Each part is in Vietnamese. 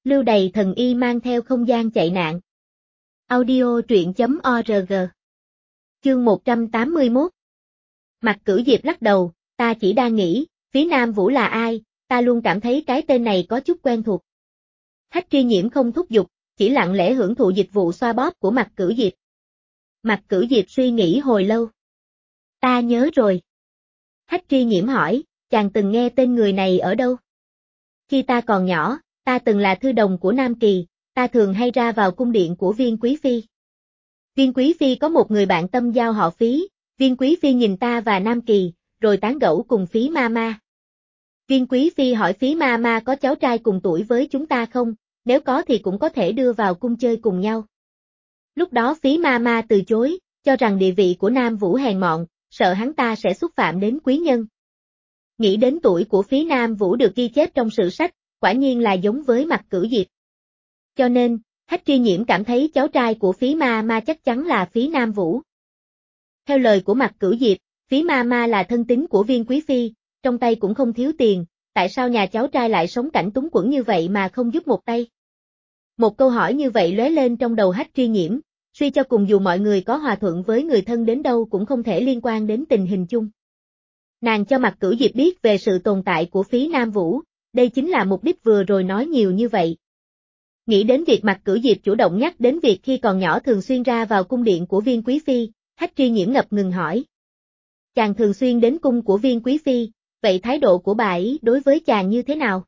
Lưu Đày thần y mang theo không gian chạy nạn. Audio truyện.org. Chương 181. Mặc Cửu Diệp lắc đầu, ta chỉ đang nghĩ, Phí Nam Vũ là ai, ta luôn cảm thấy cái tên này có chút quen thuộc. Hách Tri Nhiễm không thúc giục, chỉ lặng lẽ hưởng thụ dịch vụ xoa bóp của Mặc Cửu Diệp. Mặc Cửu Diệp suy nghĩ hồi lâu. Ta nhớ rồi. Hách Tri Nhiễm hỏi, chàng từng nghe tên người này ở đâu? Khi ta còn nhỏ, ta từng là thư đồng của Nam Kỳ, ta thường hay ra vào cung điện của Viên Quý Phi. Viên Quý Phi có một người bạn tâm giao họ Phí, Viên Quý Phi nhìn ta và Nam Kỳ, rồi tán gẫu cùng Phí Mama. Viên Quý Phi hỏi Phí Mama có cháu trai cùng tuổi với chúng ta không, nếu có thì cũng có thể đưa vào cung chơi cùng nhau. Lúc đó Phí Mama từ chối, cho rằng địa vị của Nam Vũ hèn mọn, sợ hắn ta sẽ xúc phạm đến quý nhân. Nghĩ đến tuổi của Phí Nam Vũ được ghi chép trong sử sách, quả nhiên là giống với Mặc Cửu Diệp. Cho nên, Hách Tri Nhiễm cảm thấy cháu trai của Phí Mama chắc chắn là Phí Nam Vũ. Theo lời của Mặc Cửu Diệp, Phí Mama là thân tín của Viên Quý Phi, trong tay cũng không thiếu tiền, tại sao nhà cháu trai lại sống cảnh túng quẫn như vậy mà không giúp một tay? Một câu hỏi như vậy lóe lên trong đầu Hách Tri Nhiễm, suy cho cùng dù mọi người có hòa thuận với người thân đến đâu cũng không thể liên quan đến tình hình chung. Nàng cho Mặc Cửu Diệp biết về sự tồn tại của Phí Nam Vũ, đây chính là mục đích vừa rồi nói nhiều như vậy. Nghĩ đến việc Mặc Cửu Diệp chủ động nhắc đến việc khi còn nhỏ thường xuyên ra vào cung điện của Viên Quý Phi, Hách Tri Nhiễm ngập ngừng hỏi. Chàng thường xuyên đến cung của Viên Quý Phi, vậy thái độ của bà ấy đối với chàng như thế nào?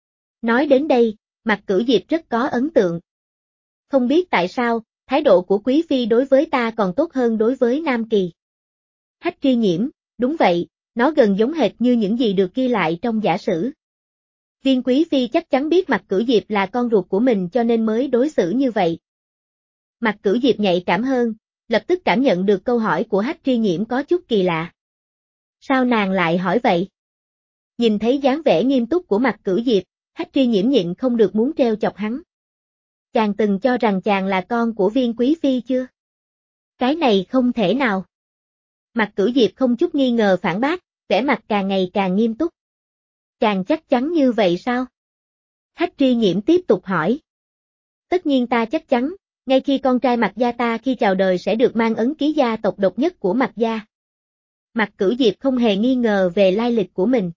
Nói đến đây, Mặc Cửu Diệp rất có ấn tượng. Không biết tại sao, thái độ của Quý Phi đối với ta còn tốt hơn đối với Nam Kỳ. Hách Tri Nhiễm, đúng vậy, nó gần giống hệt như những gì được ghi lại trong giả sử. Viên Quý Phi chắc chắn biết Mặc Cửu Diệp là con ruột của mình cho nên mới đối xử như vậy. Mặc Cửu Diệp nhạy cảm hơn, lập tức cảm nhận được câu hỏi của Hách Tri Nhiễm có chút kỳ lạ. Sao nàng lại hỏi vậy? Nhìn thấy dáng vẻ nghiêm túc của Mặc Cửu Diệp, Hách Tri Nhiễm nhịn không được muốn trêu chọc hắn. Chàng từng cho rằng chàng là con của Viên Quý Phi chưa? Cái này không thể nào. Mặc Cửu Diệp không chút nghi ngờ phản bác, vẻ mặt càng ngày càng nghiêm túc. Chàng chắc chắn như vậy sao? Hách Tri Nhiễm tiếp tục hỏi. Tất nhiên ta chắc chắn, ngay khi con trai Mặc gia ta khi chào đời sẽ được mang ấn ký gia tộc độc nhất của Mặc gia. Mặc Cửu Diệp không hề nghi ngờ về lai lịch của mình.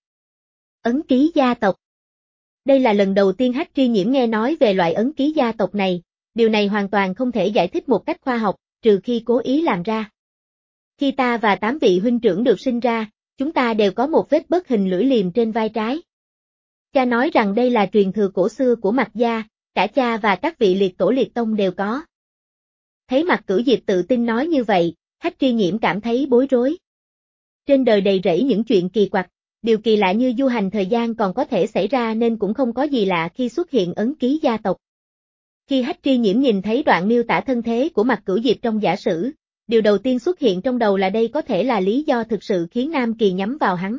Ấn ký gia tộc. Đây là lần đầu tiên Hách Tri Nhiễm nghe nói về loại ấn ký gia tộc này, điều này hoàn toàn không thể giải thích một cách khoa học, trừ khi cố ý làm ra. Khi ta và 8 vị huynh trưởng được sinh ra, chúng ta đều có một vết bớt hình lưỡi liềm trên vai trái. Cha nói rằng đây là truyền thừa cổ xưa của Mặc gia, cả cha và các vị liệt tổ liệt tông đều có. Thấy Mặc Cửu Diệp tự tin nói như vậy, Hách Tri Nhiễm cảm thấy bối rối. Trên đời đầy rẫy những chuyện kỳ quặc, điều kỳ lạ như du hành thời gian còn có thể xảy ra nên cũng không có gì lạ khi xuất hiện ấn ký gia tộc. Khi Hách Tri Nhiễm nhìn thấy đoạn miêu tả thân thế của Mặc Cửu Diệp trong giả sử, điều đầu tiên xuất hiện trong đầu là đây có thể là lý do thực sự khiến Nam Kỳ nhắm vào hắn.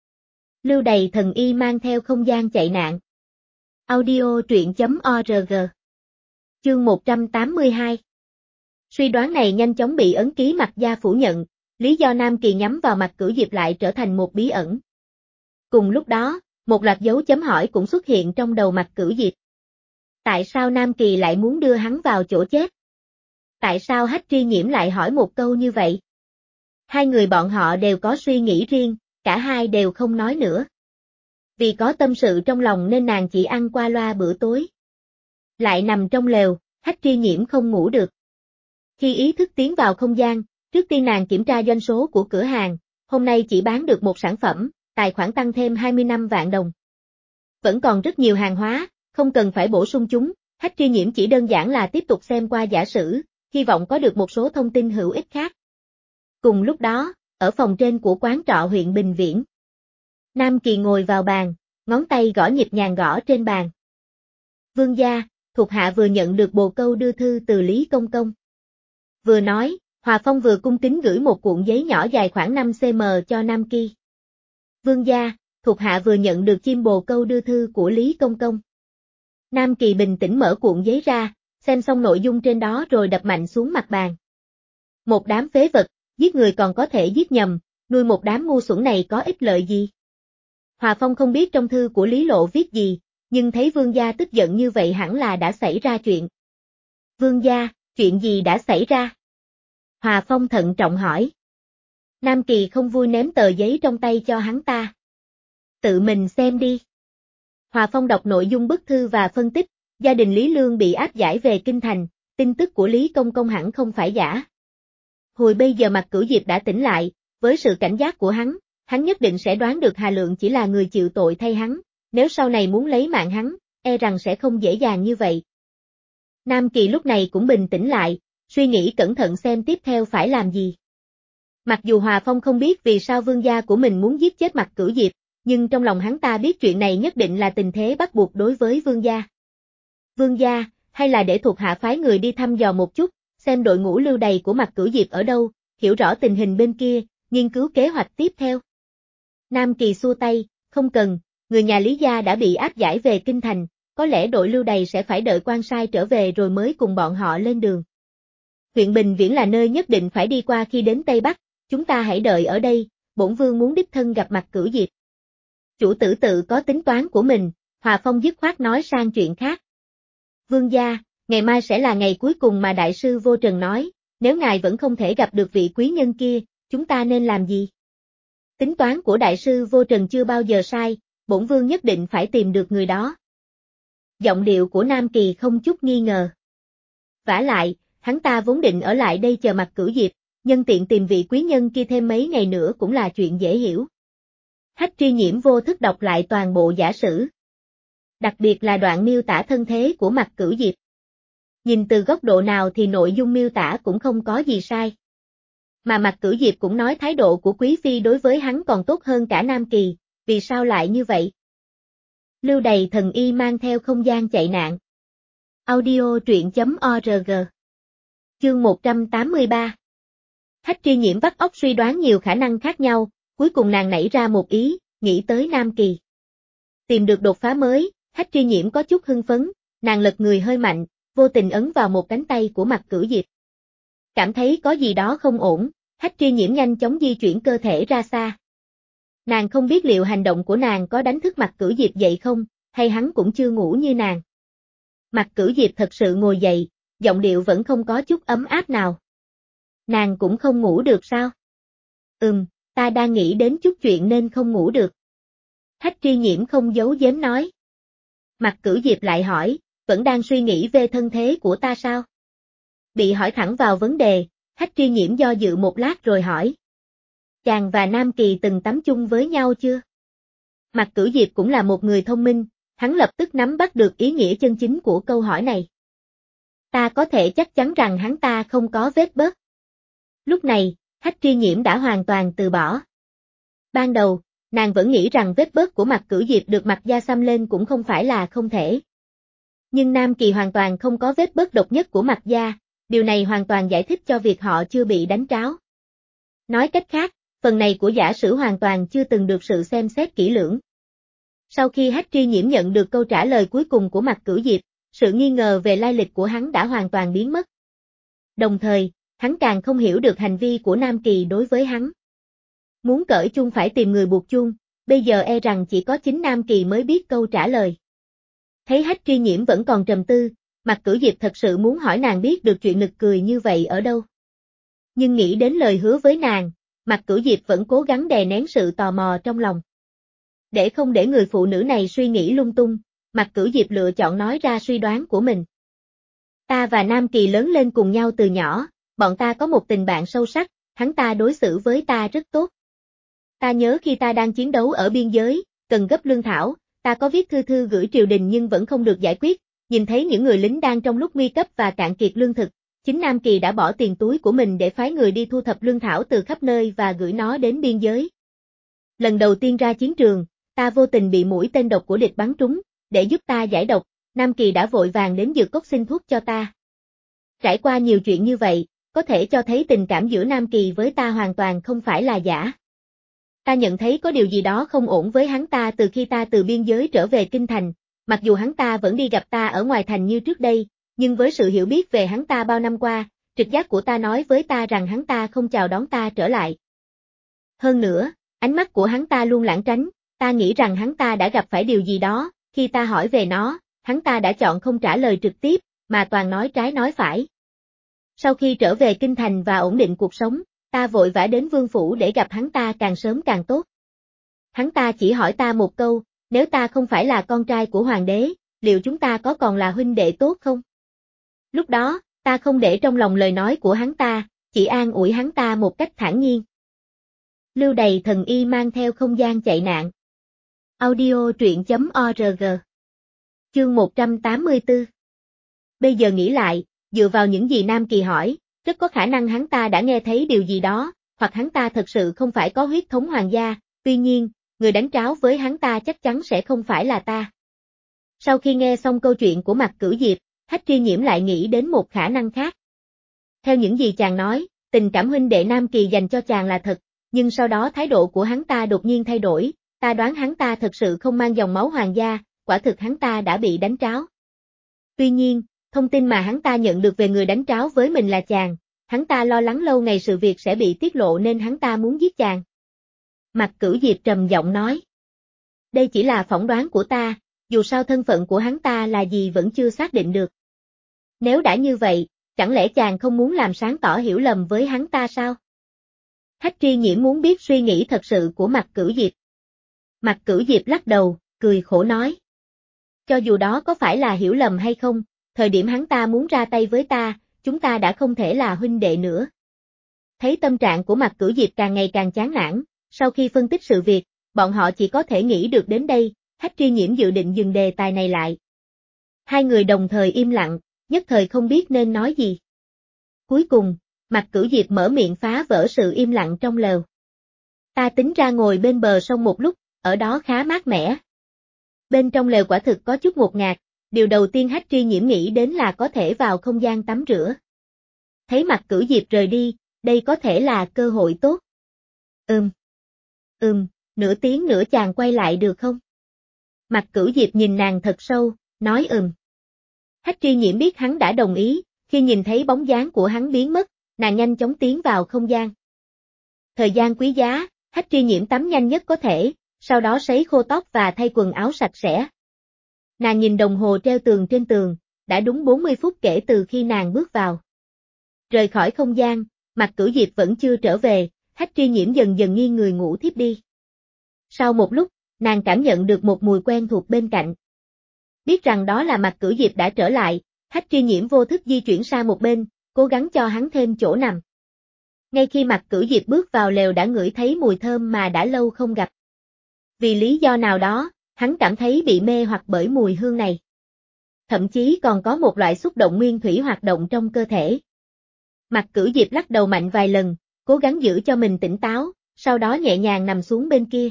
Lưu Đày thần y mang theo không gian chạy nạn. Audio truyện.org. Chương 182. Suy đoán này nhanh chóng bị ấn ký Mặc gia phủ nhận, lý do Nam Kỳ nhắm vào Mặc Cửu Diệp lại trở thành một bí ẩn. Cùng lúc đó, một loạt dấu chấm hỏi cũng xuất hiện trong đầu Mặc Cửu Diệp. Tại sao Nam Kỳ lại muốn đưa hắn vào chỗ chết? Tại sao Hách Tri Nhiễm lại hỏi một câu như vậy? Hai người bọn họ đều có suy nghĩ riêng, cả hai đều không nói nữa. Vì có tâm sự trong lòng nên nàng chỉ ăn qua loa bữa tối. Lại nằm trong lều, Hách Tri Nhiễm không ngủ được. Khi ý thức tiến vào không gian, trước tiên nàng kiểm tra doanh số của cửa hàng, hôm nay chỉ bán được một sản phẩm, tài khoản tăng thêm 25 vạn đồng. Vẫn còn rất nhiều hàng hóa, không cần phải bổ sung chúng, Hách Tri Nhiễm chỉ đơn giản là tiếp tục xem qua giả sử, hy vọng có được một số thông tin hữu ích khác. Cùng lúc đó, ở phòng trên của quán trọ huyện Bình Viễn, Nam Kỳ ngồi vào bàn, ngón tay gõ nhịp nhàng gõ trên bàn. Vương gia, thuộc hạ vừa nhận được bồ câu đưa thư từ Lý Công Công. Vừa nói, Hòa Phong vừa cung kính gửi một cuộn giấy nhỏ dài khoảng 5 cm cho Nam Kỳ. Vương gia, thuộc hạ vừa nhận được chim bồ câu đưa thư của Lý Công Công. Nam Kỳ bình tĩnh mở cuộn giấy ra, xem xong nội dung trên đó rồi đập mạnh xuống mặt bàn. Một đám phế vật, giết người còn có thể giết nhầm, nuôi một đám ngu xuẩn này có ích lợi gì? Hòa Phong không biết trong thư của Lý Lộ viết gì, nhưng thấy vương gia tức giận như vậy hẳn là đã xảy ra chuyện. Vương gia, chuyện gì đã xảy ra? Hòa Phong thận trọng hỏi. Nam Kỳ không vui ném tờ giấy trong tay cho hắn ta. Tự mình xem đi. Hòa Phong đọc nội dung bức thư và phân tích, gia đình Lý Lương bị áp giải về Kinh Thành, tin tức của Lý Công Công hẳn không phải giả. Hồi bây giờ Mạc Cửu Diệp đã tỉnh lại, với sự cảnh giác của hắn nhất định sẽ đoán được Hà Lượng chỉ là người chịu tội thay hắn, nếu sau này muốn lấy mạng hắn, e rằng sẽ không dễ dàng như vậy. Nam Kỳ lúc này cũng bình tĩnh lại, suy nghĩ cẩn thận xem tiếp theo phải làm gì. Mặc dù Hòa Phong không biết vì sao vương gia của mình muốn giết chết Mạc Cửu Diệp, nhưng trong lòng hắn ta biết chuyện này nhất định là tình thế bắt buộc đối với vương gia. Vương gia, hay là để thuộc hạ phái người đi thăm dò một chút, xem đội ngũ lưu đày của Mạc Cửu Diệp ở đâu, hiểu rõ tình hình bên kia, nghiên cứu kế hoạch tiếp theo. Nam Kỳ xua tay, không cần, người nhà Lý gia đã bị áp giải về Kinh Thành, có lẽ đội lưu đày sẽ phải đợi quan sai trở về rồi mới cùng bọn họ lên đường. Huyện Bình Viễn là nơi nhất định phải đi qua khi đến Tây Bắc, chúng ta hãy đợi ở đây, bổn vương muốn đích thân gặp Mạc Cửu Diệp. Chủ tử tự có tính toán của mình, Hòa Phong dứt khoát nói sang chuyện khác. Vương gia, ngày mai sẽ là ngày cuối cùng mà đại sư Vô Trần nói, nếu ngài vẫn không thể gặp được vị quý nhân kia, chúng ta nên làm gì? Tính toán của đại sư Vô Trần chưa bao giờ sai, bổn vương nhất định phải tìm được người đó. Giọng điệu của Nam Kỳ không chút nghi ngờ. Vả lại, hắn ta vốn định ở lại đây chờ Mạc Cửu Diệp, nhân tiện tìm vị quý nhân kia thêm mấy ngày nữa cũng là chuyện dễ hiểu. Hách Tri Nhiễm vô thức đọc lại toàn bộ giả sử. Đặc biệt là đoạn miêu tả thân thế của Mạc Cửu Diệp. Nhìn từ góc độ nào thì nội dung miêu tả cũng không có gì sai. Mà Mạc Cửu Diệp cũng nói thái độ của Quý Phi đối với hắn còn tốt hơn cả Nam Kỳ, vì sao lại như vậy? Lưu đày thần y mang theo không gian chạy nạn. Audio truyện.org. Chương 183. Hách Tri Nhiễm vắt óc suy đoán nhiều khả năng khác nhau, cuối cùng nàng nảy ra một ý, nghĩ tới Nam Kỳ. Tìm được đột phá mới, Hách Tri Nhiễm có chút hưng phấn, nàng lật người hơi mạnh, vô tình ấn vào một cánh tay của Mạc Cửu Diệp. Cảm thấy có gì đó không ổn, Hách Tri Nhiễm nhanh chóng di chuyển cơ thể ra xa. Nàng không biết liệu hành động của nàng có đánh thức Mạc Cửu Diệp dậy không, hay hắn cũng chưa ngủ như nàng. Mạc Cửu Diệp thật sự ngồi dậy, giọng điệu vẫn không có chút ấm áp nào. Nàng cũng không ngủ được sao? Ta đang nghĩ đến chút chuyện nên không ngủ được. Hách Tri Nhiễm không giấu giếm nói. Mạc Cửu Diệp lại hỏi, vẫn đang suy nghĩ về thân thế của ta sao? Bị hỏi thẳng vào vấn đề, Hách Tri Nhiễm do dự một lát rồi hỏi. Chàng và Nam Kỳ từng tắm chung với nhau chưa? Mạc Cửu Diệp cũng là một người thông minh, hắn lập tức nắm bắt được ý nghĩa chân chính của câu hỏi này. Ta có thể chắc chắn rằng hắn ta không có vết bớt. Lúc này, Hách Tri Nhiễm đã hoàn toàn từ bỏ. Ban đầu, nàng vẫn nghĩ rằng vết bớt của Mạc Cửu Diệp được mặc da xăm lên cũng không phải là không thể. Nhưng Nam Kỳ hoàn toàn không có vết bớt độc nhất của mặt da, điều này hoàn toàn giải thích cho việc họ chưa bị đánh tráo. Nói cách khác, phần này của giả sử hoàn toàn chưa từng được sự xem xét kỹ lưỡng. Sau khi Hách Tri Nhiễm nhận được câu trả lời cuối cùng của Mạc Cửu Diệp, sự nghi ngờ về lai lịch của hắn đã hoàn toàn biến mất. Đồng thời, hắn càng không hiểu được hành vi của Nam Kỳ đối với hắn. Muốn cởi chuông phải tìm người buộc chuông, bây giờ e rằng chỉ có chính Nam Kỳ mới biết câu trả lời. Thấy Hách Tri Nhiễm vẫn còn trầm tư, Mạc Cửu Diệp thật sự muốn hỏi nàng biết được chuyện nực cười như vậy ở đâu. Nhưng nghĩ đến lời hứa với nàng, Mạc Cửu Diệp vẫn cố gắng đè nén sự tò mò trong lòng. Để không để người phụ nữ này suy nghĩ lung tung, Mạc Cửu Diệp lựa chọn nói ra suy đoán của mình. Ta và Nam Kỳ lớn lên cùng nhau từ nhỏ, bọn ta có một tình bạn sâu sắc, hắn ta đối xử với ta rất tốt. Ta nhớ khi ta đang chiến đấu ở biên giới, cần gấp lương thảo, ta có viết thư gửi triều đình nhưng vẫn không được giải quyết, nhìn thấy những người lính đang trong lúc nguy cấp và cạn kiệt lương thực, chính Nam Kỳ đã bỏ tiền túi của mình để phái người đi thu thập lương thảo từ khắp nơi và gửi nó đến biên giới. Lần đầu tiên ra chiến trường, ta vô tình bị mũi tên độc của địch bắn trúng, để giúp ta giải độc, Nam Kỳ đã vội vàng đến dược cốc xin thuốc cho ta. Trải qua nhiều chuyện như vậy, có thể cho thấy tình cảm giữa Nam Kỳ với ta hoàn toàn không phải là giả. Ta nhận thấy có điều gì đó không ổn với hắn ta từ khi ta từ biên giới trở về Kinh Thành, mặc dù hắn ta vẫn đi gặp ta ở ngoài thành như trước đây, nhưng với sự hiểu biết về hắn ta bao năm qua, trực giác của ta nói với ta rằng hắn ta không chào đón ta trở lại. Hơn nữa, ánh mắt của hắn ta luôn lảng tránh, ta nghĩ rằng hắn ta đã gặp phải điều gì đó, khi ta hỏi về nó, hắn ta đã chọn không trả lời trực tiếp, mà toàn nói trái nói phải. Sau khi trở về kinh thành và ổn định cuộc sống, ta vội vã đến vương phủ để gặp hắn ta càng sớm càng tốt. Hắn ta chỉ hỏi ta một câu, nếu ta không phải là con trai của hoàng đế, liệu chúng ta có còn là huynh đệ tốt không? Lúc đó, ta không để trong lòng lời nói của hắn ta, chỉ an ủi hắn ta một cách thản nhiên. Lưu Đày thần y mang theo không gian chạy nạn. Audio truyện.org. Chương 184. Bây giờ nghĩ lại, dựa vào những gì Nam Kỳ hỏi, rất có khả năng hắn ta đã nghe thấy điều gì đó, hoặc hắn ta thật sự không phải có huyết thống hoàng gia, tuy nhiên, người đánh tráo với hắn ta chắc chắn sẽ không phải là ta. Sau khi nghe xong câu chuyện của Mạc Cửu Diệp, Hách Tri Nhiễm lại nghĩ đến một khả năng khác. Theo những gì chàng nói, tình cảm huynh đệ Nam Kỳ dành cho chàng là thật, nhưng sau đó thái độ của hắn ta đột nhiên thay đổi, ta đoán hắn ta thật sự không mang dòng máu hoàng gia, quả thực hắn ta đã bị đánh tráo. Tuy nhiên, thông tin mà hắn ta nhận được về người đánh tráo với mình là chàng, hắn ta lo lắng lâu ngày sự việc sẽ bị tiết lộ nên hắn ta muốn giết chàng. Mạc Cửu Diệp trầm giọng nói. Đây chỉ là phỏng đoán của ta, dù sao thân phận của hắn ta là gì vẫn chưa xác định được. Nếu đã như vậy, chẳng lẽ chàng không muốn làm sáng tỏ hiểu lầm với hắn ta sao? Hách Tri Nhiễm muốn biết suy nghĩ thật sự của Mạc Cửu Diệp. Mạc Cửu Diệp lắc đầu, cười khổ nói. Cho dù đó có phải là hiểu lầm hay không, thời điểm hắn ta muốn ra tay với ta, chúng ta đã không thể là huynh đệ nữa. Thấy tâm trạng của Mạc Cửu Diệp càng ngày càng chán nản, sau khi phân tích sự việc, bọn họ chỉ có thể nghĩ được đến đây, Hách Tri Nhiễm dự định dừng đề tài này lại. Hai người đồng thời im lặng, nhất thời không biết nên nói gì. Cuối cùng, Mạc Cửu Diệp mở miệng phá vỡ sự im lặng trong lều. Ta tính ra ngồi bên bờ sông một lúc, ở đó khá mát mẻ. Bên trong lều quả thực có chút ngột ngạt, điều đầu tiên Hách Tri Nhiễm nghĩ đến là có thể vào không gian tắm rửa. Thấy Mạc Cửu Diệp rời đi, đây có thể là cơ hội tốt. Nửa tiếng nữa chàng quay lại được không? Mạc Cửu Diệp nhìn nàng thật sâu, nói Hách Tri Nhiễm biết hắn đã đồng ý, khi nhìn thấy bóng dáng của hắn biến mất, nàng nhanh chóng tiến vào không gian. Thời gian quý giá, Hách Tri Nhiễm tắm nhanh nhất có thể, sau đó sấy khô tóc và thay quần áo sạch sẽ. Nàng nhìn đồng hồ treo tường trên tường, đã đúng 40 phút kể từ khi nàng bước vào. Rời khỏi không gian, Mạc Cửu Diệp vẫn chưa trở về, Hách Tri Nhiễm dần dần nghiêng người ngủ thiếp đi. Sau một lúc, nàng cảm nhận được một mùi quen thuộc bên cạnh. Biết rằng đó là Mạc Cửu Diệp đã trở lại, Hách Tri Nhiễm vô thức di chuyển sang một bên, cố gắng cho hắn thêm chỗ nằm. Ngay khi Mạc Cửu Diệp bước vào lều đã ngửi thấy mùi thơm mà đã lâu không gặp. Vì lý do nào đó, hắn cảm thấy bị mê hoặc bởi mùi hương này. Thậm chí còn có một loại xúc động nguyên thủy hoạt động trong cơ thể. Mạc Cửu Diệp lắc đầu mạnh vài lần, cố gắng giữ cho mình tỉnh táo, sau đó nhẹ nhàng nằm xuống bên kia.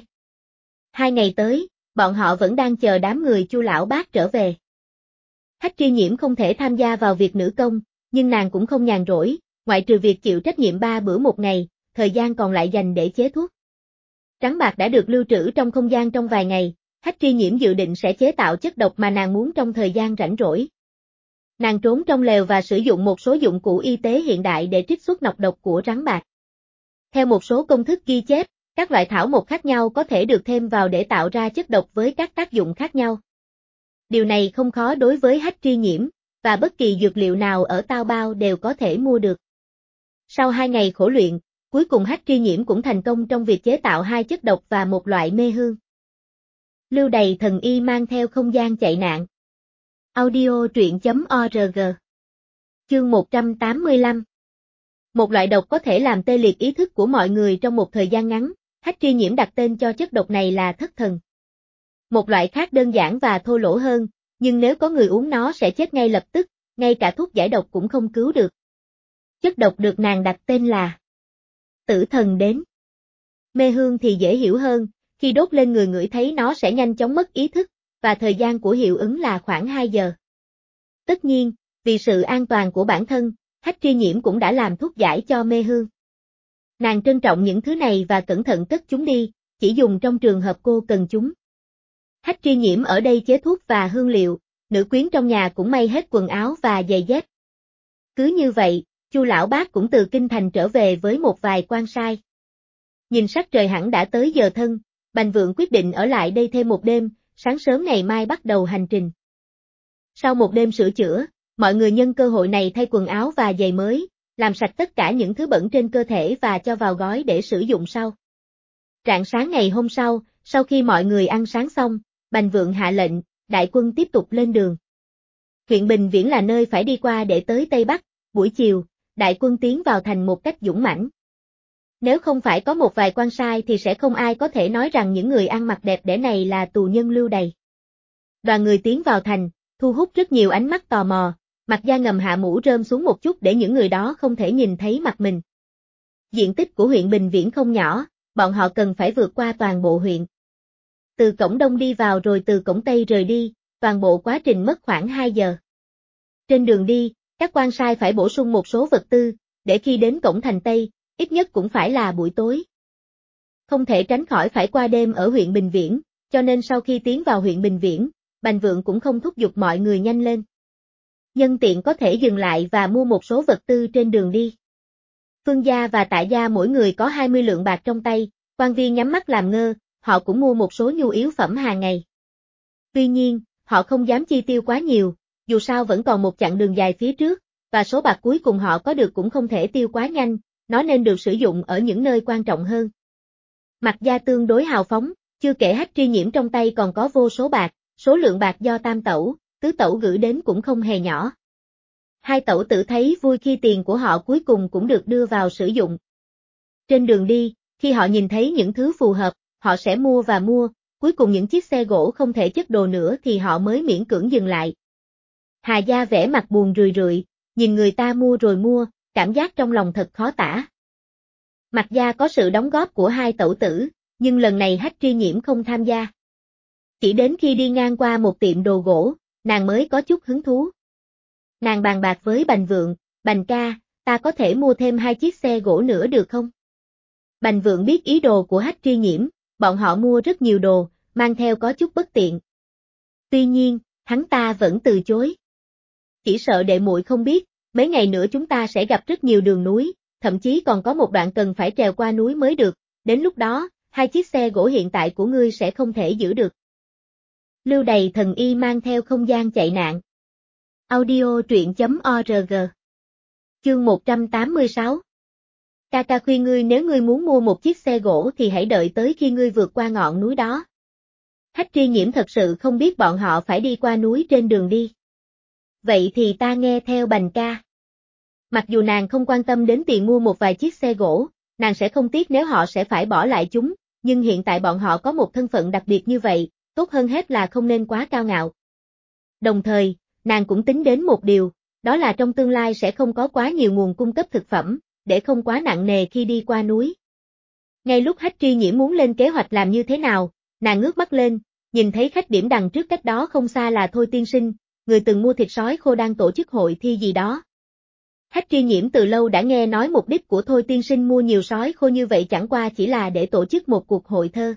2 ngày tới, bọn họ vẫn đang chờ đám người Chu lão bác trở về. Hách Tri Nhiễm không thể tham gia vào việc nữ công, nhưng nàng cũng không nhàn rỗi, ngoại trừ việc chịu trách nhiệm 3 bữa một ngày, thời gian còn lại dành để chế thuốc. Trắng bạc đã được lưu trữ trong không gian trong vài ngày, Hách Tri Nhiễm dự định sẽ chế tạo chất độc mà nàng muốn trong thời gian rảnh rỗi. Nàng trốn trong lều và sử dụng một số dụng cụ y tế hiện đại để trích xuất nọc độc của rắn bạc. Theo một số công thức ghi chép, các loại thảo mộc khác nhau có thể được thêm vào để tạo ra chất độc với các tác dụng khác nhau. Điều này không khó đối với Hách Tri Nhiễm, và bất kỳ dược liệu nào ở Tao Bao đều có thể mua được. Sau 2 ngày khổ luyện, cuối cùng Hách Tri Nhiễm cũng thành công trong việc chế tạo 2 chất độc và một loại mê hương. Lưu Đày thần y mang theo không gian chạy nạn. Audio truyện.org. Chương 185. Một loại độc có thể làm tê liệt ý thức của mọi người trong một thời gian ngắn, Hách Tri Nhiễm đặt tên cho chất độc này là thất thần. Một loại khác đơn giản và thô lỗ hơn, nhưng nếu có người uống nó sẽ chết ngay lập tức, ngay cả thuốc giải độc cũng không cứu được. Chất độc được nàng đặt tên là Tử Thần đến. Mê hương thì dễ hiểu hơn, khi đốt lên người ngửi thấy nó sẽ nhanh chóng mất ý thức, và thời gian của hiệu ứng là khoảng 2 giờ. Tất nhiên, vì sự an toàn của bản thân, Hách Tri Nhiễm cũng đã làm thuốc giải cho mê hương. Nàng trân trọng những thứ này và cẩn thận cất chúng đi, chỉ dùng trong trường hợp cô cần chúng. Hách Tri Nhiễm ở đây chế thuốc và hương liệu, nữ quyến trong nhà cũng may hết quần áo và giày dép. Cứ như vậy, Chu lão bác cũng từ kinh thành trở về với một vài quan sai. Nhìn sắc trời hẳn đã tới giờ thân, Bành Vượng quyết định ở lại đây thêm một đêm, sáng sớm ngày mai bắt đầu hành trình. Sau một đêm sửa chữa, mọi người nhân cơ hội này thay quần áo và giày mới, làm sạch tất cả những thứ bẩn trên cơ thể và cho vào gói để sử dụng sau. Rạng sáng ngày hôm sau khi mọi người ăn sáng xong, Bành Vượng hạ lệnh, đại quân tiếp tục lên đường. Huyện Bình Viễn là nơi phải đi qua để tới Tây Bắc, buổi chiều, đại quân tiến vào thành một cách dũng mãnh. Nếu không phải có một vài quan sai thì sẽ không ai có thể nói rằng những người ăn mặc đẹp đẽ này là tù nhân lưu đày. Đoàn người tiến vào thành, thu hút rất nhiều ánh mắt tò mò, Mạc Gia ngầm hạ mũ rơm xuống một chút để những người đó không thể nhìn thấy mặt mình. Diện tích của huyện Bình Viễn không nhỏ, bọn họ cần phải vượt qua toàn bộ huyện. Từ cổng Đông đi vào rồi từ cổng Tây rời đi, toàn bộ quá trình mất khoảng 2 giờ. Trên đường đi, các quan sai phải bổ sung một số vật tư, để khi đến cổng thành Tây, ít nhất cũng phải là buổi tối. Không thể tránh khỏi phải qua đêm ở huyện Bình Viễn, cho nên sau khi tiến vào huyện Bình Viễn, Bành Vượng cũng không thúc giục mọi người nhanh lên. Nhân tiện có thể dừng lại và mua một số vật tư trên đường đi. Phương gia và Tạ gia mỗi người có 20 lượng bạc trong tay, quan viên nhắm mắt làm ngơ, họ cũng mua một số nhu yếu phẩm hàng ngày. Tuy nhiên, họ không dám chi tiêu quá nhiều, dù sao vẫn còn một chặng đường dài phía trước, và số bạc cuối cùng họ có được cũng không thể tiêu quá nhanh, nó nên được sử dụng ở những nơi quan trọng hơn. Mạc gia tương đối hào phóng, chưa kể Hách Tri Nhiễm trong tay còn có vô số bạc, số lượng bạc do tam tẩu, tứ tẩu gửi đến cũng không hề nhỏ. Hai tẩu tử thấy vui khi tiền của họ cuối cùng cũng được đưa vào sử dụng. Trên đường đi, khi họ nhìn thấy những thứ phù hợp, họ sẽ mua và mua, cuối cùng những chiếc xe gỗ không thể chất đồ nữa thì họ mới miễn cưỡng dừng lại. Hà gia vẻ mặt buồn rười rượi, nhìn người ta mua rồi mua, cảm giác trong lòng thật khó tả. Mạc gia có sự đóng góp của hai tẩu tử, nhưng lần này Hách Tri Nhiễm không tham gia. Chỉ đến khi đi ngang qua một tiệm đồ gỗ, nàng mới có chút hứng thú. Nàng bàn bạc với Bành Vượng, Bành ca, ta có thể mua thêm 2 chiếc xe gỗ nữa được không? Bành Vượng biết ý đồ của Hách Tri Nhiễm, bọn họ mua rất nhiều đồ, mang theo có chút bất tiện. Tuy nhiên, hắn ta vẫn từ chối. Chỉ sợ đệ muội không biết, mấy ngày nữa chúng ta sẽ gặp rất nhiều đường núi, thậm chí còn có một đoạn cần phải trèo qua núi mới được, đến lúc đó, 2 chiếc xe gỗ hiện tại của ngươi sẽ không thể giữ được. Lưu đày thần y mang theo không gian chạy nạn. Audio truyện.org. Chương 186. Ca khuyên ngươi nếu ngươi muốn mua một chiếc xe gỗ thì hãy đợi tới khi ngươi vượt qua ngọn núi đó. Hách Tri Nhiễm thật sự không biết bọn họ phải đi qua núi trên đường đi. Vậy thì ta nghe theo Bành ca. Mặc dù nàng không quan tâm đến tiền mua một vài chiếc xe gỗ, nàng sẽ không tiếc nếu họ sẽ phải bỏ lại chúng, nhưng hiện tại bọn họ có một thân phận đặc biệt như vậy, tốt hơn hết là không nên quá cao ngạo. Đồng thời, nàng cũng tính đến một điều, đó là trong tương lai sẽ không có quá nhiều nguồn cung cấp thực phẩm, để không quá nặng nề khi đi qua núi. Ngay lúc Hách Tri Nhiễm muốn lên kế hoạch làm như thế nào, nàng ngước mắt lên, nhìn thấy khách điểm đằng trước cách đó không xa là Thôi tiên sinh, người từng mua thịt sói khô đang tổ chức hội thi gì đó. Hách Tri Nhiễm từ lâu đã nghe nói mục đích của Thôi tiên sinh mua nhiều sói khô như vậy chẳng qua chỉ là để tổ chức một cuộc hội thơ.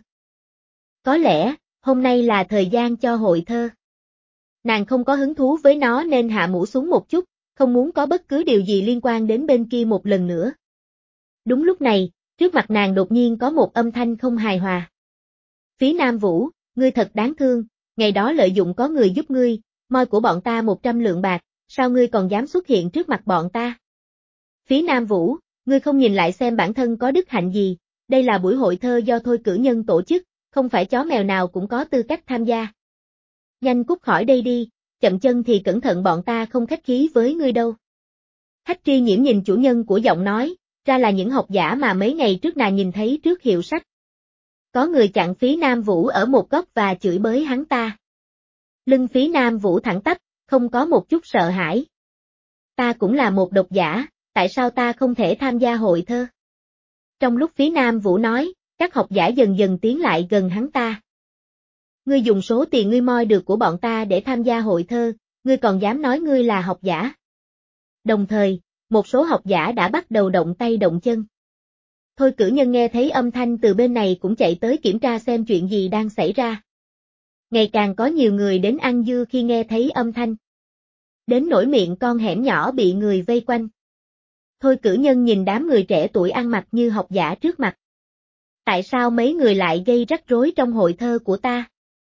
Có lẽ, hôm nay là thời gian cho hội thơ. Nàng không có hứng thú với nó nên hạ mũ xuống một chút, không muốn có bất cứ điều gì liên quan đến bên kia một lần nữa. Đúng lúc này, trước mặt nàng đột nhiên có một âm thanh không hài hòa. Phí Nam Vũ, ngươi thật đáng thương, ngày đó lợi dụng có người giúp ngươi, moi của bọn ta 100 lượng bạc, sao ngươi còn dám xuất hiện trước mặt bọn ta? Phí Nam Vũ, ngươi không nhìn lại xem bản thân có đức hạnh gì, đây là buổi hội thơ do Thôi cử nhân tổ chức, không phải chó mèo nào cũng có tư cách tham gia. Nhanh cút khỏi đây đi, chậm chân thì cẩn thận bọn ta không khách khí với ngươi đâu. Hách Tri Nhiễm nhìn chủ nhân của giọng nói, ra là những học giả mà mấy ngày trước nàng nhìn thấy trước hiệu sách. Có người chặn Phí Nam Vũ ở một góc và chửi bới hắn ta. Lưng Phí Nam Vũ thẳng tắp, không có một chút sợ hãi. Ta cũng là một độc giả, tại sao ta không thể tham gia hội thơ? Trong lúc Phí Nam Vũ nói, các học giả dần dần tiến lại gần hắn ta. Ngươi dùng số tiền ngươi moi được của bọn ta để tham gia hội thơ, ngươi còn dám nói ngươi là học giả. Đồng thời, một số học giả đã bắt đầu động tay động chân. Thôi cử nhân nghe thấy âm thanh từ bên này cũng chạy tới kiểm tra xem chuyện gì đang xảy ra. Ngày càng có nhiều người đến ăn dưa khi nghe thấy âm thanh. Đến nỗi miệng con hẻm nhỏ bị người vây quanh. Thôi cử nhân nhìn đám người trẻ tuổi ăn mặc như học giả trước mặt. Tại sao mấy người lại gây rắc rối trong hội thơ của ta?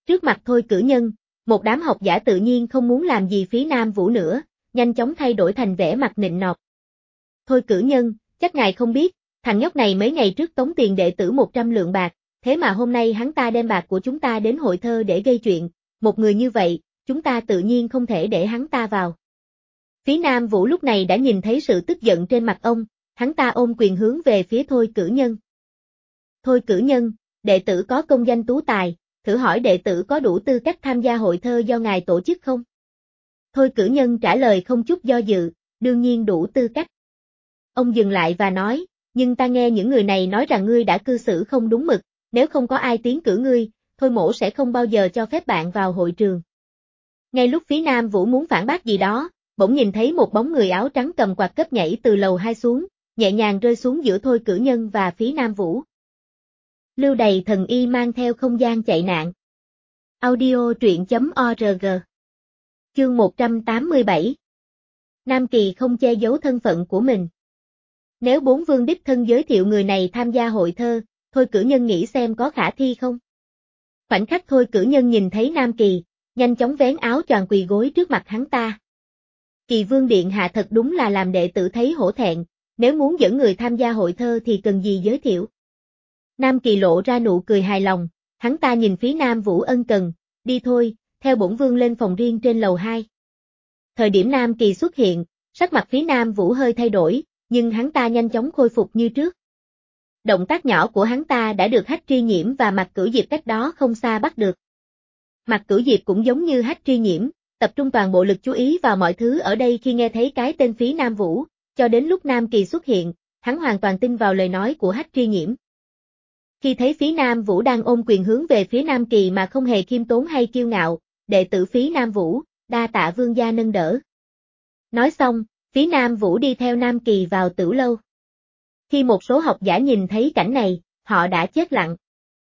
Trước mặt Thôi Cử Nhân, một đám học giả tự nhiên không muốn làm gì Phí Nam Vũ nữa, nhanh chóng thay đổi thành vẻ mặt nịnh nọt. Thôi Cử Nhân, chắc ngài không biết, thằng nhóc này mấy ngày trước tống tiền đệ tử 100 lượng bạc, thế mà hôm nay hắn ta đem bạc của chúng ta đến hội thơ để gây chuyện, một người như vậy, chúng ta tự nhiên không thể để hắn ta vào. Phí Nam Vũ lúc này đã nhìn thấy sự tức giận trên mặt ông, hắn ta ôm quyền hướng về phía Thôi Cử Nhân. Thôi Cử Nhân, đệ tử có công danh tú tài, thử hỏi đệ tử có đủ tư cách tham gia hội thơ do ngài tổ chức không? Thôi Cử Nhân trả lời không chút do dự, đương nhiên đủ tư cách. Ông dừng lại và nói, nhưng ta nghe những người này nói rằng ngươi đã cư xử không đúng mực, nếu không có ai tiến cử ngươi, Thôi mỗ sẽ không bao giờ cho phép bạn vào hội trường. Ngay lúc Phí Nam Vũ muốn phản bác gì đó, bỗng nhìn thấy một bóng người áo trắng cầm quạt cấp nhảy từ lầu 2 xuống, nhẹ nhàng rơi xuống giữa Thôi Cử Nhân và Phí Nam Vũ. Lưu Đày Thần Y mang theo không gian chạy nạn. Audio truyện.org. Chương 187. Nam Kỳ không che giấu thân phận của mình. Nếu bốn vương đích thân giới thiệu người này tham gia hội thơ, Thôi Cử Nhân nghĩ xem có khả thi không? Khoảnh khắc Thôi Cử Nhân nhìn thấy Nam Kỳ, nhanh chóng vén áo choàng quỳ gối trước mặt hắn ta. Kỳ Vương Điện Hạ thật đúng là làm đệ tử thấy hổ thẹn, nếu muốn dẫn người tham gia hội thơ thì cần gì giới thiệu. Nam Kỳ lộ ra nụ cười hài lòng, hắn ta nhìn Phí Nam Vũ ân cần, đi thôi, theo bổn vương lên phòng riêng trên lầu 2. Thời điểm Nam Kỳ xuất hiện, sắc mặt Phí Nam Vũ hơi thay đổi, nhưng hắn ta nhanh chóng khôi phục như trước. Động tác nhỏ của hắn ta đã được Hách Tri Nhiễm và Mạc Cửu Diệp cách đó không xa bắt được. Mạc Cửu Diệp cũng giống như Hách Tri Nhiễm, tập trung toàn bộ lực chú ý vào mọi thứ ở đây khi nghe thấy cái tên Phí Nam Vũ, cho đến lúc Nam Kỳ xuất hiện, hắn hoàn toàn tin vào lời nói của Hách Tri Nhiễm. Khi thấy Phí Nam Vũ đang ôm quyền hướng về phía Nam Kỳ mà không hề khiêm tốn hay kiêu ngạo, đệ tử Phí Nam Vũ, đa tạ vương gia nâng đỡ. Nói xong, Phí Nam Vũ đi theo Nam Kỳ vào tửu lâu. Khi một số học giả nhìn thấy cảnh này, họ đã chết lặng.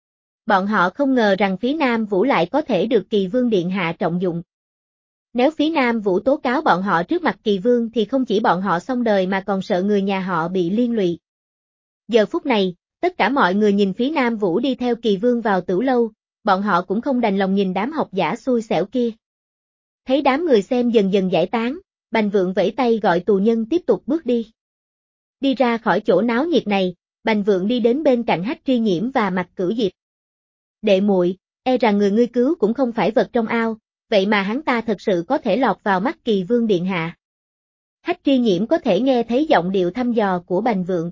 Bọn họ không ngờ rằng Phí Nam Vũ lại có thể được Kỳ Vương Điện Hạ trọng dụng. Nếu Phí Nam Vũ tố cáo bọn họ trước mặt Kỳ Vương thì không chỉ bọn họ xong đời mà còn sợ người nhà họ bị liên lụy. Giờ phút này, tất cả mọi người nhìn Phí Nam Vũ đi theo Kỳ Vương vào tửu lâu, bọn họ cũng không đành lòng nhìn đám học giả xui xẻo kia. Thấy đám người xem dần dần giải tán, Bành Vượng vẫy tay gọi tù nhân tiếp tục bước đi. Đi ra khỏi chỗ náo nhiệt này, Bành Vượng đi đến bên cạnh Hách Tri Nhiễm và Mạc Cửu Diệp. Đệ muội, e rằng người ngươi cứu cũng không phải vật trong ao, vậy mà hắn ta thật sự có thể lọt vào mắt Kỳ Vương Điện Hạ. Hách Tri Nhiễm có thể nghe thấy giọng điệu thăm dò của Bành Vượng.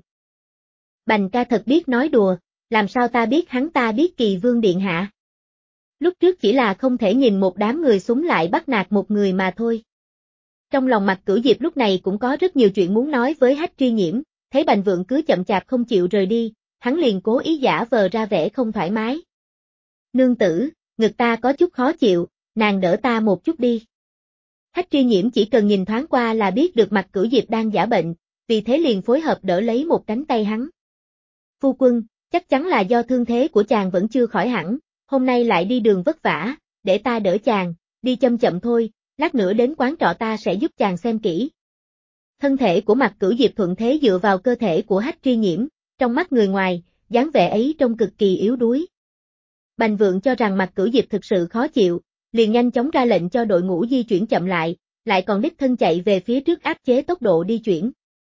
Bành ca thật biết nói đùa, làm sao ta biết hắn ta biết Kỳ Vương Điện Hạ? Lúc trước chỉ là không thể nhìn một đám người súng lại bắt nạt một người mà thôi. Trong lòng Mạc Cửu Diệp lúc này cũng có rất nhiều chuyện muốn nói với Hách Tri Nhiễm, thấy Bành Vượng cứ chậm chạp không chịu rời đi, hắn liền cố ý giả vờ ra vẻ không thoải mái. Nương tử, ngực ta có chút khó chịu, nàng đỡ ta một chút đi. Hách Tri Nhiễm chỉ cần nhìn thoáng qua là biết được Mạc Cửu Diệp đang giả bệnh, vì thế liền phối hợp đỡ lấy một cánh tay hắn. Phu quân, chắc chắn là do thương thế của chàng vẫn chưa khỏi hẳn, hôm nay lại đi đường vất vả, để ta đỡ chàng, đi chậm chậm thôi, lát nữa đến quán trọ ta sẽ giúp chàng xem kỹ. Thân thể của Mạc Cửu Diệp thuận thế dựa vào cơ thể của Hách Tri Nhiễm, trong mắt người ngoài, dáng vẻ ấy trông cực kỳ yếu đuối. Bành Vượng cho rằng Mạc Cửu Diệp thực sự khó chịu, liền nhanh chóng ra lệnh cho đội ngũ di chuyển chậm lại còn đích thân chạy về phía trước áp chế tốc độ di chuyển.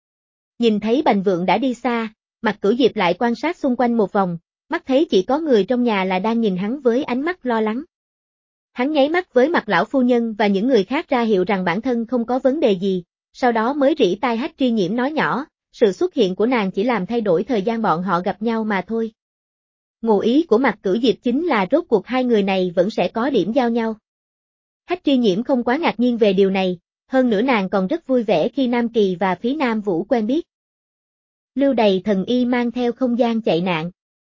Nhìn thấy Bành Vượng đã đi xa, Mạc Cửu Diệp lại quan sát xung quanh một vòng, mắt thấy chỉ có người trong nhà là đang nhìn hắn với ánh mắt lo lắng. Hắn nháy mắt với Mạc lão phu nhân và những người khác ra hiệu rằng bản thân không có vấn đề gì, sau đó mới rỉ tai Hách Tri Nhiễm nói nhỏ, sự xuất hiện của nàng chỉ làm thay đổi thời gian bọn họ gặp nhau mà thôi. Ngụ ý của Mạc Cửu Diệp chính là rốt cuộc hai người này vẫn sẽ có điểm giao nhau. Hách Tri Nhiễm không quá ngạc nhiên về điều này, hơn nữa nàng còn rất vui vẻ khi Nam Kỳ và Phí Nam Vũ quen biết. Lưu Đày Thần Y mang theo không gian chạy nạn.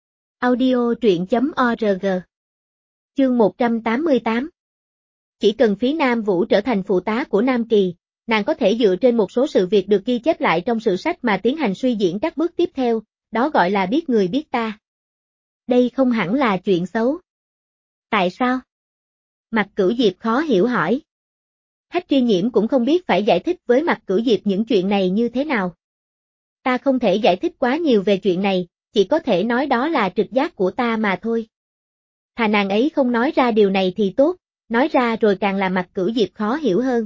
Audio truyện.org. Chương 188. Chỉ cần Phí Nam Vũ trở thành phụ tá của Nam Kỳ, nàng có thể dựa trên một số sự việc được ghi chép lại trong sử sách mà tiến hành suy diễn các bước tiếp theo, đó gọi là biết người biết ta. Đây không hẳn là chuyện xấu. Tại sao? Mạc Cửu Diệp khó hiểu hỏi. Hách Tri Nhiễm cũng không biết phải giải thích với Mạc Cửu Diệp những chuyện này như thế nào. Ta không thể giải thích quá nhiều về chuyện này, chỉ có thể nói đó là trực giác của ta mà thôi. Thà nàng ấy không nói ra điều này thì tốt, nói ra rồi càng làm Mạc Cửu Diệp khó hiểu hơn.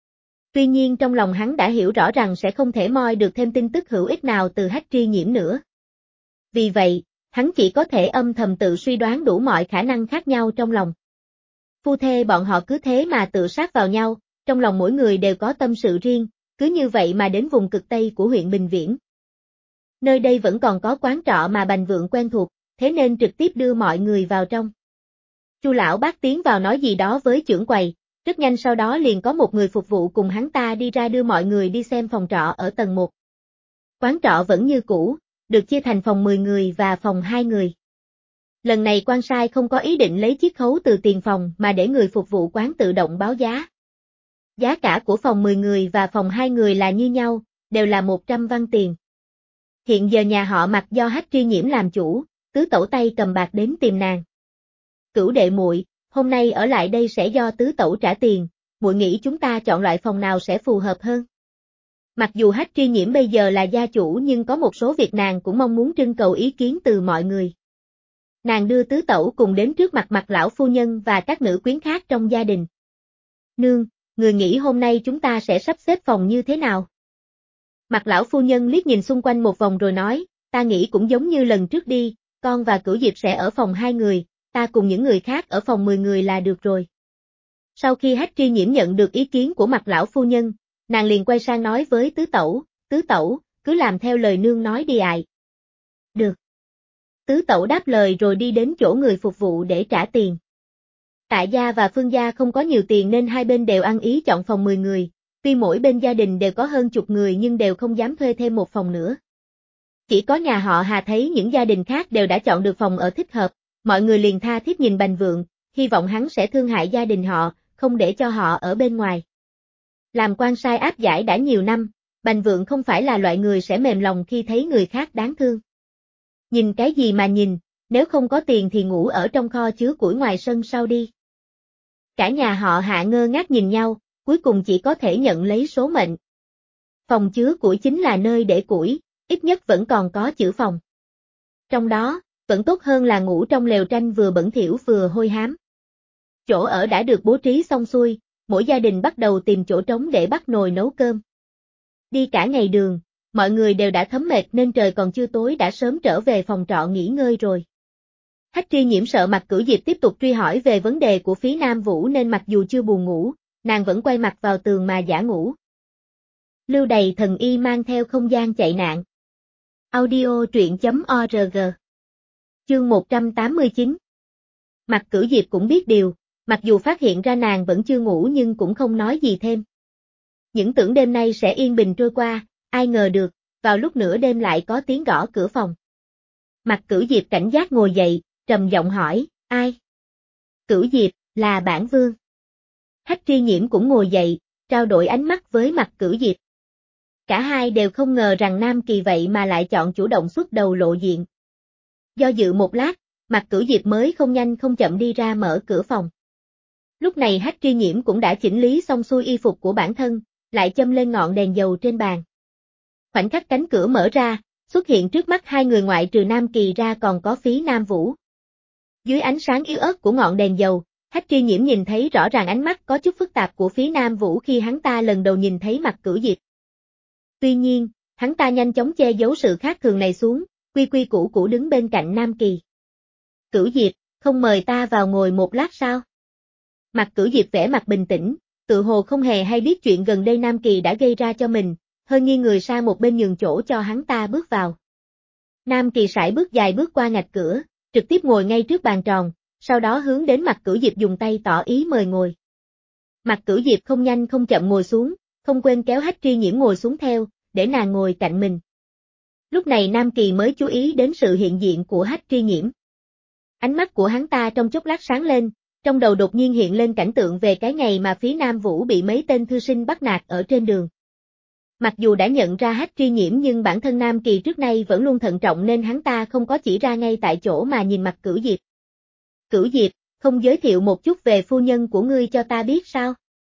Tuy nhiên trong lòng hắn đã hiểu rõ rằng sẽ không thể moi được thêm tin tức hữu ích nào từ Hách Tri Nhiễm nữa. Vì vậy, hắn chỉ có thể âm thầm tự suy đoán đủ mọi khả năng khác nhau trong lòng. Phu thê bọn họ cứ thế mà tự sát vào nhau, trong lòng mỗi người đều có tâm sự riêng, cứ như vậy mà đến vùng cực Tây của huyện Bình Viễn. Nơi đây vẫn còn có quán trọ mà Bành Vượng quen thuộc, thế nên trực tiếp đưa mọi người vào trong. Chu lão bác tiến vào nói gì đó với trưởng quầy, rất nhanh sau đó liền có một người phục vụ cùng hắn ta đi ra đưa mọi người đi xem phòng trọ ở tầng 1. Quán trọ vẫn như cũ, được chia thành phòng 10 người và phòng 2 người. Lần này quan sai không có ý định lấy chiết khấu từ tiền phòng mà để người phục vụ quán tự động báo giá. Giá cả của phòng 10 người và phòng 2 người là như nhau, đều là 100 văn tiền. Hiện giờ nhà họ Mạc do Hách Tri Nhiễm làm chủ, tứ tẩu tay cầm bạc đến tìm nàng. Cửu đệ muội, hôm nay ở lại đây sẽ do tứ tẩu trả tiền, muội nghĩ chúng ta chọn loại phòng nào sẽ phù hợp hơn. Mặc dù Hách Tri Nhiễm bây giờ là gia chủ nhưng có một số việc nàng cũng mong muốn trưng cầu ý kiến từ mọi người. Nàng đưa tứ tẩu cùng đến trước mặt Mạc lão phu nhân và các nữ quyến khác trong gia đình. Nương, người nghĩ hôm nay chúng ta sẽ sắp xếp phòng như thế nào? Mạc lão phu nhân liếc nhìn xung quanh một vòng rồi nói, ta nghĩ cũng giống như lần trước đi, con và Cửu Diệp sẽ ở phòng 2 người, ta cùng những người khác ở phòng 10 người là được rồi. Sau khi Hách Tri Nhiễm nhận được ý kiến của Mạc lão phu nhân, nàng liền quay sang nói với tứ tẩu, cứ làm theo lời nương nói đi ạ. Được. Tứ tẩu đáp lời rồi đi đến chỗ người phục vụ để trả tiền. Tạ gia và Phương gia không có nhiều tiền nên hai bên đều ăn ý chọn phòng 10 người, tuy mỗi bên gia đình đều có hơn chục người nhưng đều không dám thuê thêm một phòng nữa. Chỉ có nhà họ Hà thấy những gia đình khác đều đã chọn được phòng ở thích hợp, mọi người liền tha thiết nhìn Bành Vượng, hy vọng hắn sẽ thương hại gia đình họ, không để cho họ ở bên ngoài. Làm quan sai áp giải đã nhiều năm, Bành Vượng không phải là loại người sẽ mềm lòng khi thấy người khác đáng thương. Nhìn cái gì mà nhìn, nếu không có tiền thì ngủ ở trong kho chứa củi ngoài sân sau đi. Cả nhà họ Hạ ngơ ngác nhìn nhau, cuối cùng chỉ có thể nhận lấy số mệnh. Phòng chứa củi chính là nơi để củi, ít nhất vẫn còn có chữ phòng. Trong đó, vẫn tốt hơn là ngủ trong lều tranh vừa bẩn thỉu vừa hôi hám. Chỗ ở đã được bố trí xong xuôi, mỗi gia đình bắt đầu tìm chỗ trống để bắt nồi nấu cơm. Đi cả ngày đường, mọi người đều đã thấm mệt nên trời còn chưa tối đã sớm trở về phòng trọ nghỉ ngơi rồi. Hách Tri Nhiễm sợ Mạc Cửu Diệp tiếp tục truy hỏi về vấn đề của Phí Nam Vũ nên mặc dù chưa buồn ngủ, nàng vẫn quay mặt vào tường mà giả ngủ. Lưu Đày thần y mang theo không gian chạy nạn. Audio truyện.org. Chương 189. Mạc Cửu Diệp cũng biết điều, mặc dù phát hiện ra nàng vẫn chưa ngủ nhưng cũng không nói gì thêm. Những tưởng đêm nay sẽ yên bình trôi qua, ai ngờ được, vào lúc nửa đêm lại có tiếng gõ cửa phòng. Mạc Cửu Diệp cảnh giác ngồi dậy, trầm giọng hỏi, ai? Cửu Diệp, là bản vương. Hách Tri Nhiễm cũng ngồi dậy, trao đổi ánh mắt với Mạc Cửu Diệp. Cả hai đều không ngờ rằng Nam Kỳ vậy mà lại chọn chủ động xuất đầu lộ diện. Do dự một lát, Mạc Cửu Diệp mới không nhanh không chậm đi ra mở cửa phòng. Lúc này Hách Tri Nhiễm cũng đã chỉnh lý xong xuôi y phục của bản thân, lại châm lên ngọn đèn dầu trên bàn. Khoảnh khắc cánh cửa mở ra, xuất hiện trước mắt hai người ngoại trừ Nam Kỳ ra còn có Phí Nam Vũ. Dưới ánh sáng yếu ớt của ngọn đèn dầu, Hách Tri Nhiễm nhìn thấy rõ ràng ánh mắt có chút phức tạp của Phí Nam Vũ khi hắn ta lần đầu nhìn thấy Mạc Cửu Diệp. Tuy nhiên, hắn ta nhanh chóng che giấu sự khác thường này xuống, quy quy củ củ đứng bên cạnh Nam Kỳ. Cửu Diệp, không mời ta vào ngồi một lát sao? Mạc Cửu Diệp vẻ mặt bình tĩnh, tự hồ không hề hay biết chuyện gần đây Nam Kỳ đã gây ra cho mình, hơi nghiêng người sang một bên nhường chỗ cho hắn ta bước vào. Nam Kỳ sải bước dài bước qua ngạch cửa, trực tiếp ngồi ngay trước bàn tròn, sau đó hướng đến Mạc Cửu Diệp dùng tay tỏ ý mời ngồi. Mạc Cửu Diệp không nhanh không chậm ngồi xuống, không quên kéo Hách Tri Nhiễm ngồi xuống theo, để nàng ngồi cạnh mình. Lúc này Nam Kỳ mới chú ý đến sự hiện diện của Hách Tri Nhiễm. Ánh mắt của hắn ta trong chốc lát sáng lên, trong đầu đột nhiên hiện lên cảnh tượng về cái ngày mà Phí Nam Vũ bị mấy tên thư sinh bắt nạt ở trên đường. Mặc dù đã nhận ra Hách Tri Nhiễm nhưng bản thân Nam Kỳ trước nay vẫn luôn thận trọng nên hắn ta không có chỉ ra ngay tại chỗ mà nhìn mặt Cửu Diệp. Cửu Diệp, không giới thiệu một chút về phu nhân của ngươi cho ta biết sao?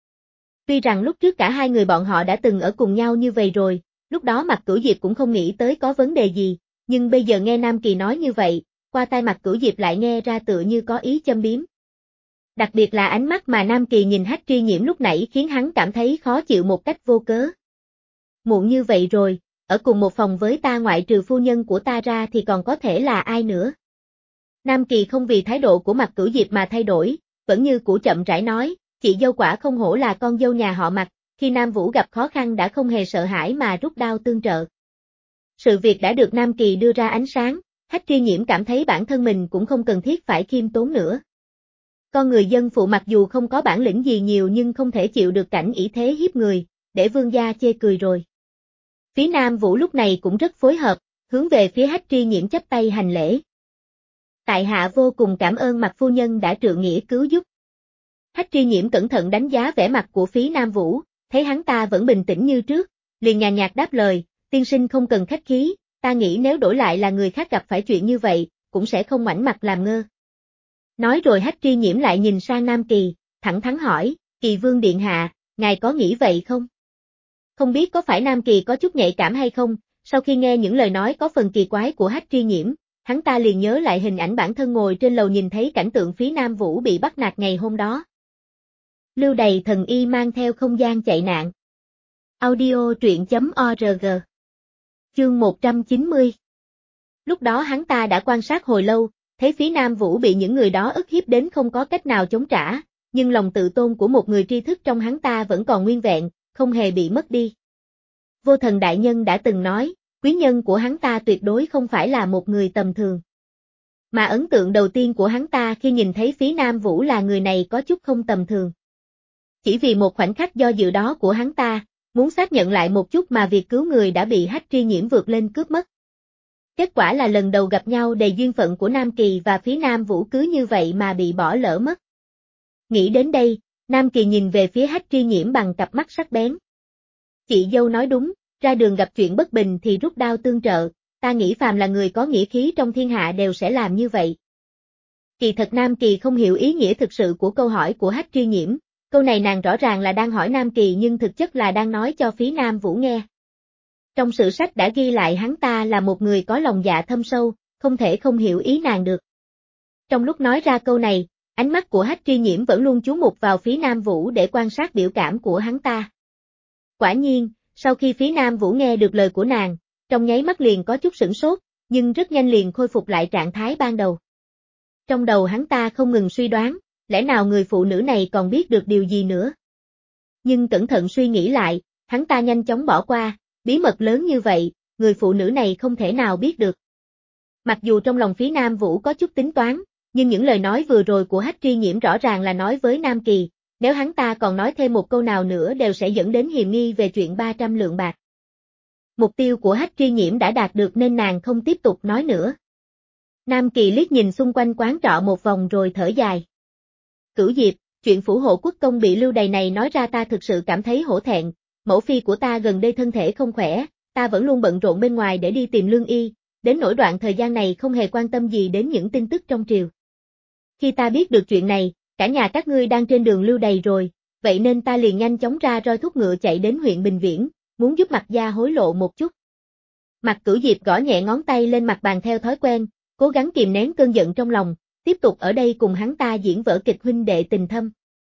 Tuy rằng lúc trước cả hai người bọn họ đã từng ở cùng nhau như vậy rồi, lúc đó mặt Cửu Diệp cũng không nghĩ tới có vấn đề gì, nhưng bây giờ nghe Nam Kỳ nói như vậy, qua tai Mạc Cửu Diệp lại nghe ra tựa như có ý châm biếm. Đặc biệt là ánh mắt mà Nam Kỳ nhìn Hách Tri Nhiễm lúc nãy khiến hắn cảm thấy khó chịu một cách vô cớ. Muộn như vậy rồi, ở cùng một phòng với ta ngoại trừ phu nhân của ta ra thì còn có thể là ai nữa. Nam Kỳ không vì thái độ của Mạc Cửu Diệp mà thay đổi, vẫn như cũ chậm rãi nói, chị dâu quả không hổ là con dâu nhà họ Mạc, khi Nam Vũ gặp khó khăn đã không hề sợ hãi mà rút đao tương trợ. Sự việc đã được Nam Kỳ đưa ra ánh sáng, Hách Tri Nhiễm cảm thấy bản thân mình cũng không cần thiết phải khiêm tốn nữa. Con người dân phụ mặc dù không có bản lĩnh gì nhiều nhưng không thể chịu được cảnh ỷ thế hiếp người, để vương gia chê cười rồi. Phía Nam Vũ lúc này cũng rất phối hợp, hướng về phía Hách Tri Nhiễm chắp tay hành lễ. Tại hạ vô cùng cảm ơn Mạc phu nhân đã trượng nghĩa cứu giúp. Hách Tri Nhiễm cẩn thận đánh giá vẻ mặt của phía Nam Vũ, thấy hắn ta vẫn bình tĩnh như trước, liền nhàn nhạt đáp lời, tiên sinh không cần khách khí, ta nghĩ nếu đổi lại là người khác gặp phải chuyện như vậy, cũng sẽ không ngoảnh mặt làm ngơ. Nói rồi Hách Tri Nhiễm lại nhìn sang Nam Kỳ, thẳng thắn hỏi, Kỳ vương điện hạ, ngài có nghĩ vậy không? Không biết có phải Nam Kỳ có chút nhạy cảm hay không, sau khi nghe những lời nói có phần kỳ quái của Hách Tri Nhiễm, hắn ta liền nhớ lại hình ảnh bản thân ngồi trên lầu nhìn thấy cảnh tượng phía Nam Vũ bị bắt nạt ngày hôm đó. Lưu đày thần y mang theo không gian chạy nạn. Audio truyện.org. Chương 190. Lúc đó hắn ta đã quan sát hồi lâu, thấy phía Nam Vũ bị những người đó ức hiếp đến không có cách nào chống trả, nhưng lòng tự tôn của một người tri thức trong hắn ta vẫn còn nguyên vẹn, không hề bị mất đi. Vô Thần đại nhân đã từng nói, quý nhân của hắn ta tuyệt đối không phải là một người tầm thường. Mà ấn tượng đầu tiên của hắn ta khi nhìn thấy phía Nam Vũ là người này có chút không tầm thường. Chỉ vì một khoảnh khắc do dự đó của hắn ta, muốn xác nhận lại một chút mà việc cứu người đã bị Hách Tri Nhiễm vượt lên cướp mất. Kết quả là lần đầu gặp nhau đầy duyên phận của Nam Kỳ và phía Nam Vũ cứ như vậy mà bị bỏ lỡ mất. Nghĩ đến đây, Nam Kỳ nhìn về phía Hách Tri Nhiễm bằng cặp mắt sắc bén. Chị dâu nói đúng, ra đường gặp chuyện bất bình thì rút đao tương trợ, ta nghĩ phàm là người có nghĩa khí trong thiên hạ đều sẽ làm như vậy. Kỳ thật Nam Kỳ không hiểu ý nghĩa thực sự của câu hỏi của Hách Tri Nhiễm, câu này nàng rõ ràng là đang hỏi Nam Kỳ nhưng thực chất là đang nói cho phía Nam Vũ nghe. Trong sử sách đã ghi lại hắn ta là một người có lòng dạ thâm sâu, không thể không hiểu ý nàng được. Trong lúc nói ra câu này, ánh mắt của Hách Tri Nhiễm vẫn luôn chú mục vào phía Nam Vũ để quan sát biểu cảm của hắn ta. Quả nhiên, sau khi phía Nam Vũ nghe được lời của nàng, trong nháy mắt liền có chút sửng sốt, nhưng rất nhanh liền khôi phục lại trạng thái ban đầu. Trong đầu hắn ta không ngừng suy đoán, lẽ nào người phụ nữ này còn biết được điều gì nữa? Nhưng cẩn thận suy nghĩ lại, hắn ta nhanh chóng bỏ qua, bí mật lớn như vậy, người phụ nữ này không thể nào biết được. Mặc dù trong lòng phía Nam Vũ có chút tính toán, nhưng những lời nói vừa rồi của Hách Tri Nhiễm rõ ràng là nói với Nam Kỳ, nếu hắn ta còn nói thêm một câu nào nữa đều sẽ dẫn đến hiềm nghi về chuyện 300 lượng bạc. Mục tiêu của Hách Tri Nhiễm đã đạt được nên nàng không tiếp tục nói nữa. Nam Kỳ liếc nhìn xung quanh quán trọ một vòng rồi thở dài. Cửu Diệp, chuyện phủ hộ quốc công bị lưu đày này nói ra ta thực sự cảm thấy hổ thẹn, mẫu phi của ta gần đây thân thể không khỏe, ta vẫn luôn bận rộn bên ngoài để đi tìm lương y, đến nỗi đoạn thời gian này không hề quan tâm gì đến những tin tức trong triều. Khi ta biết được chuyện này, cả nhà các ngươi đang trên đường lưu đày rồi, vậy nên ta liền nhanh chóng ra roi thúc ngựa chạy đến huyện Bình Viễn, muốn giúp Mạc gia hối lộ một chút. Mạc Cửu Diệp gõ nhẹ ngón tay lên mặt bàn theo thói quen, cố gắng kìm nén cơn giận trong lòng, tiếp tục ở đây cùng hắn ta diễn vở kịch huynh đệ tình thâm.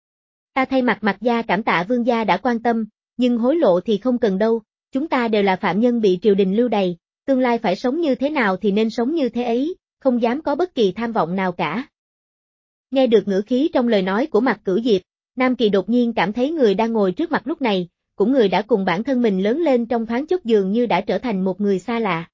Ta thay mặt Mạc gia cảm tạ vương gia đã quan tâm, nhưng hối lộ thì không cần đâu, chúng ta đều là phạm nhân bị triều đình lưu đày, tương lai phải sống như thế nào thì nên sống như thế ấy, không dám có bất kỳ tham vọng nào cả. Nghe được ngữ khí trong lời nói của Mạc Cửu Diệp, Nam Kỳ đột nhiên cảm thấy người đang ngồi trước mặt lúc này, cũng người đã cùng bản thân mình lớn lên trong thoáng chốc dường như đã trở thành một người xa lạ.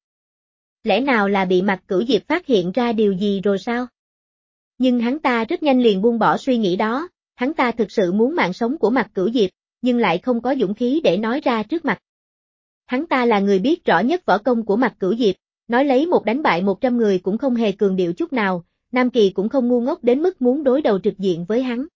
Lẽ nào là bị Mạc Cửu Diệp phát hiện ra điều gì rồi sao? Nhưng hắn ta rất nhanh liền buông bỏ suy nghĩ đó, hắn ta thực sự muốn mạng sống của Mạc Cửu Diệp, nhưng lại không có dũng khí để nói ra trước mặt. Hắn ta là người biết rõ nhất võ công của Mạc Cửu Diệp, nói lấy một đánh bại 100 người cũng không hề cường điệu chút nào, Nam Kỳ cũng không ngu ngốc đến mức muốn đối đầu trực diện với hắn.